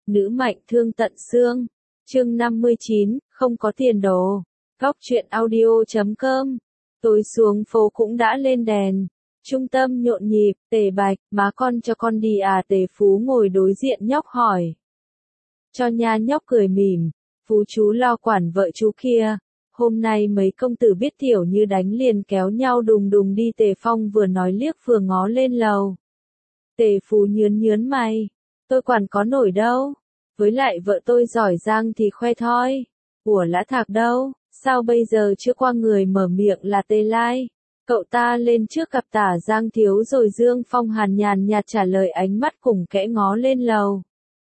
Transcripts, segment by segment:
Nữ mạnh thương tận xương. Chương 59, không có tiền đồ. Góc truyện audio.com. Tối xuống phố cũng đã lên đèn. Trung tâm nhộn nhịp, Tề Bạch, má con cho con đi à? Tề Phú ngồi đối diện nhóc hỏi. Cho nha. Nhóc cười mỉm. Phú chú lo quản vợ chú kia. Hôm nay mấy công tử biết tiểu như đánh liền kéo nhau đùng đùng đi. Tề Phong vừa nói liếc vừa ngó lên lầu. Tề Phú nhớn mày. Tôi quản có nổi đâu. Với lại vợ tôi giỏi giang thì khoe thôi. Của Lã Thạc đâu, sao bây giờ chưa qua người mở miệng là Tề Lai. Cậu ta lên trước gặp Tả Giang Thiếu rồi. Dương Phong Hàn nhàn nhạt trả lời, ánh mắt cùng kẽ ngó lên lầu.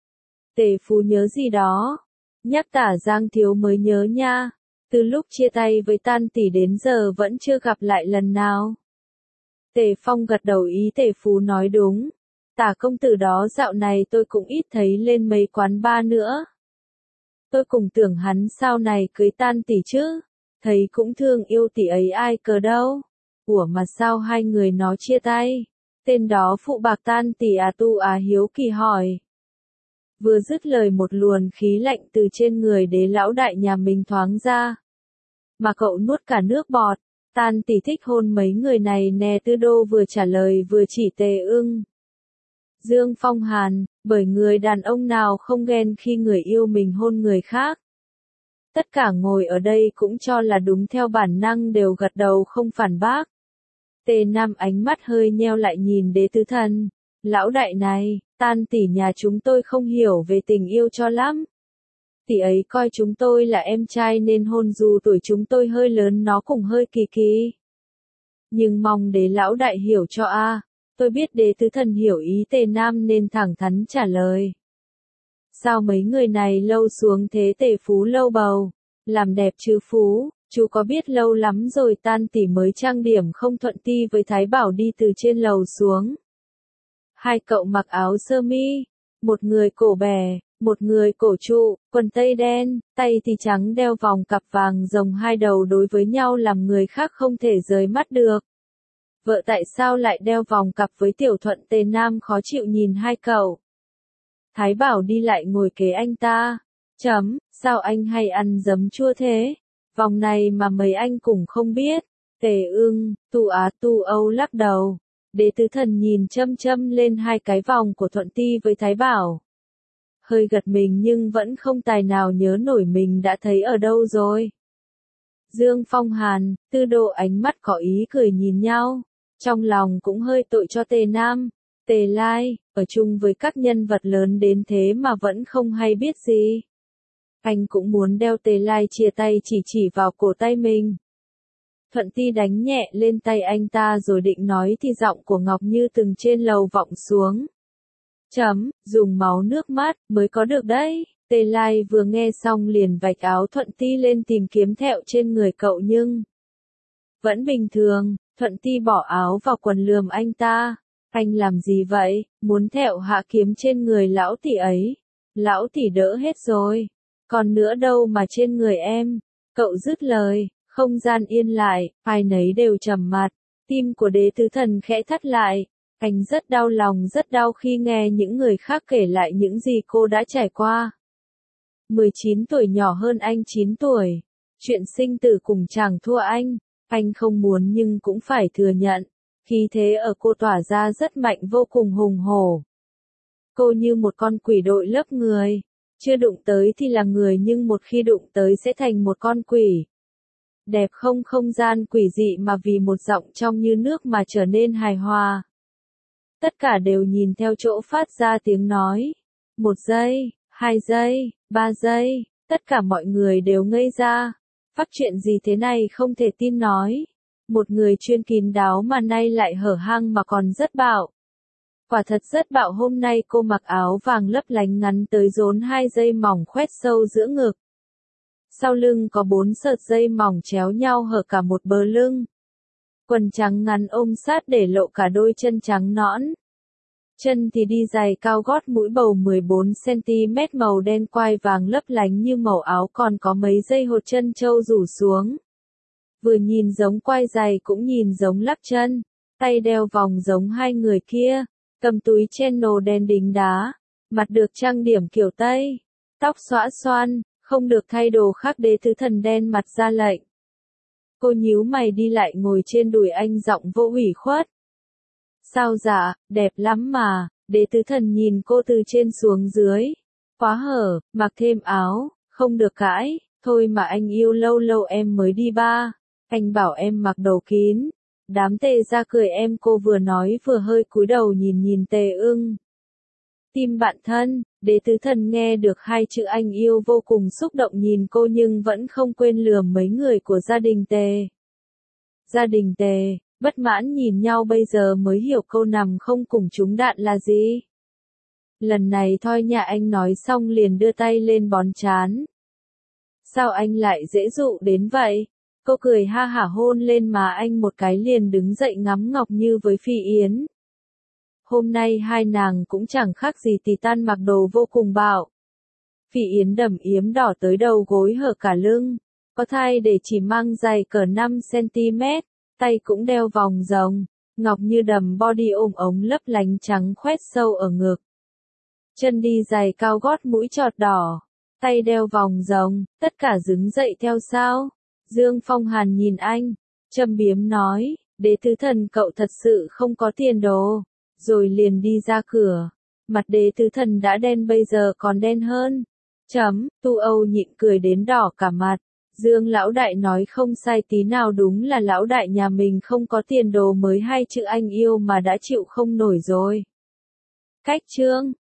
Tề Phú nhớ gì đó. Nhắc Tả Giang Thiếu mới nhớ nha. Từ lúc chia tay với Tan tỷ đến giờ vẫn chưa gặp lại lần nào. Tề Phong gật đầu ý. Tề Phú nói đúng. Tả công tử đó dạo này tôi cũng ít thấy lên mấy quán bar nữa. Tôi cùng tưởng hắn sau này cưới Tan tỷ chứ. Thấy cũng thương yêu tỷ ấy ai cờ đâu. Ủa mà sao hai người nó chia tay? Tên đó phụ bạc Tan tỷ à? Tu Á hiếu kỳ hỏi. Vừa dứt lời một luồng khí lạnh từ trên người Đế lão đại nhà mình thoáng ra. Mà cậu nuốt cả nước bọt. Tan tỷ thích hôn mấy người này nè. Tư Đô vừa trả lời vừa chỉ Tề Ưng. Dương Phong Hàn, bởi người đàn ông nào không ghen khi người yêu mình hôn người khác. Tất cả ngồi ở đây cũng cho là đúng, theo bản năng đều gật đầu không phản bác. Tề Nam ánh mắt hơi nheo lại nhìn Đế Tứ Thần. Lão đại này, Tan tỷ nhà chúng tôi không hiểu về tình yêu cho lắm. Tỷ ấy coi chúng tôi là em trai nên hôn, dù tuổi chúng tôi hơi lớn nó cũng hơi kỳ kỳ. Nhưng mong Đế lão đại hiểu cho a. Tôi biết Đế Tứ Thần hiểu ý Tề Nam nên thẳng thắn trả lời. Sao mấy người này lâu xuống thế? Tề Phú lâu bầu. Làm đẹp chứ Phú, chú có biết lâu lắm rồi Tan tỷ mới trang điểm không thuận ti với Thái Bảo đi từ trên lầu xuống. Hai cậu mặc áo sơ mi, một người cổ bè, một người cổ trụ, quần tây đen, tay thì trắng đeo vòng cặp vàng rồng hai đầu đối với nhau làm người khác không thể rời mắt được. Vợ tại sao lại đeo vòng cặp với Tiểu Thuận? Tề Nam khó chịu nhìn hai cậu. Thái Bảo đi lại ngồi kế anh ta. Sao anh hay ăn giấm chua thế? Vòng này mà mấy anh cũng không biết. Tề Ưng, Tu Á, Tu Âu lắc đầu. Đế Tứ Thần nhìn châm lên hai cái vòng của Thuận ti với Thái Bảo. Hơi gật mình nhưng vẫn không tài nào nhớ nổi mình đã thấy ở đâu rồi. Dương Phong Hàn, Tư Đô ánh mắt có ý cười nhìn nhau. Trong lòng cũng hơi tội cho Tề Nam. Tề Lai, ở chung với các nhân vật lớn đến thế mà vẫn không hay biết gì. Anh cũng muốn đeo. Tề Lai chia tay chỉ vào cổ tay mình. Thuận ti đánh nhẹ lên tay anh ta rồi định nói thì giọng của Ngọc Như từng trên lầu vọng xuống. Dùng máu nước mắt mới có được đấy. Tề Lai vừa nghe xong liền vạch áo Thuận ti lên tìm kiếm thẹo trên người cậu nhưng vẫn bình thường. Thuận ti bỏ áo vào quần lườm anh ta. Anh làm gì vậy? Muốn thẹo hạ kiếm trên người lão tỷ ấy. Lão tỷ đỡ hết rồi. Còn nữa đâu mà trên người em. Cậu dứt lời, không gian yên lại, ai nấy đều trầm mặt. Tim của Đế Tứ Thần khẽ thắt lại. Anh rất đau lòng, rất đau khi nghe những người khác kể lại những gì cô đã trải qua. 19 tuổi nhỏ hơn anh 9 tuổi. Chuyện sinh tử cùng chẳng thua anh. Anh không muốn nhưng cũng phải thừa nhận. Khí thế ở cô tỏa ra rất mạnh, vô cùng hùng hổ. Cô như một con quỷ đội lấp người. Chưa đụng tới thì là người nhưng một khi đụng tới sẽ thành một con quỷ. Đẹp không? Không gian quỷ dị mà vì một giọng trong như nước mà trở nên hài hòa. Tất cả đều nhìn theo chỗ phát ra tiếng nói. 1 giây, 2 giây, 3 giây, tất cả mọi người đều ngây ra. Phát chuyện gì thế này không thể tin nói. Một người chuyên kín đáo mà nay lại hở hang mà còn rất bạo. Quả thật rất bạo. Hôm nay cô mặc áo vàng lấp lánh ngắn tới rốn 2 dây mỏng khoét sâu giữa ngực. Sau lưng có 4 sợi dây mỏng chéo nhau hở cả một bờ lưng. Quần trắng ngắn ôm sát để lộ cả đôi chân trắng nõn. Chân thì đi giày cao gót mũi bầu 14cm màu đen quai vàng lấp lánh như màu áo, còn có mấy dây hột chân trâu rủ xuống. Vừa nhìn giống quai giày cũng nhìn giống lắp chân. Tay đeo vòng giống hai người kia. Cầm túi Chanel đen đính đá. Mặt được trang điểm kiểu Tây, tóc xõa xoăn, không được thay đồ khác. Đế tứ thần đen mặt ra lệnh. Cô nhíu mày đi lại ngồi trên đùi anh giọng vô ủy khuất. Sao dạ, đẹp lắm mà. Đế tứ thần nhìn cô từ trên xuống dưới. Khóa hở, mặc thêm áo, không được cãi. Thôi mà anh yêu lâu lâu em mới đi ba. Anh bảo em mặc đồ kín. Đám Tề ra cười em. Cô vừa nói vừa hơi cúi đầu nhìn Tề Ưng. Tim bạn thân. Đế tứ thần nghe được hai chữ anh yêu vô cùng xúc động nhìn cô nhưng vẫn không quên lườm mấy người của gia đình Tề. Gia đình Tề, bất mãn nhìn nhau bây giờ mới hiểu câu nằm không cùng trúng đạn là gì. Lần này thôi nhà anh nói xong liền đưa tay lên bón trán. Sao anh lại dễ dụ đến vậy? Cô cười ha hả hôn lên má anh một cái liền đứng dậy ngắm Ngọc Như với Phi Yến. Hôm nay hai nàng cũng chẳng khác gì Titan mặc đồ vô cùng bạo. Phi Yến đầm yếm đỏ tới đầu gối hở cả lưng, có thai để chỉ mang giày cỡ 5cm, tay cũng đeo vòng rồng, Ngọc Như đầm body ôm ống lấp lánh trắng khoét sâu ở ngực. Chân đi giày cao gót mũi chọt đỏ, tay đeo vòng rồng, tất cả đứng dậy theo sao? Dương Phong Hàn nhìn anh, châm biếm nói, Đế tứ thần cậu thật sự không có tiền đồ, rồi liền đi ra cửa. Mặt Đế tứ thần đã đen bây giờ còn đen hơn. Tu Âu nhịn cười đến đỏ cả mặt. Dương lão đại nói không sai tí nào, đúng là lão đại nhà mình không có tiền đồ mới hai chữ anh yêu mà đã chịu không nổi rồi. Cách chương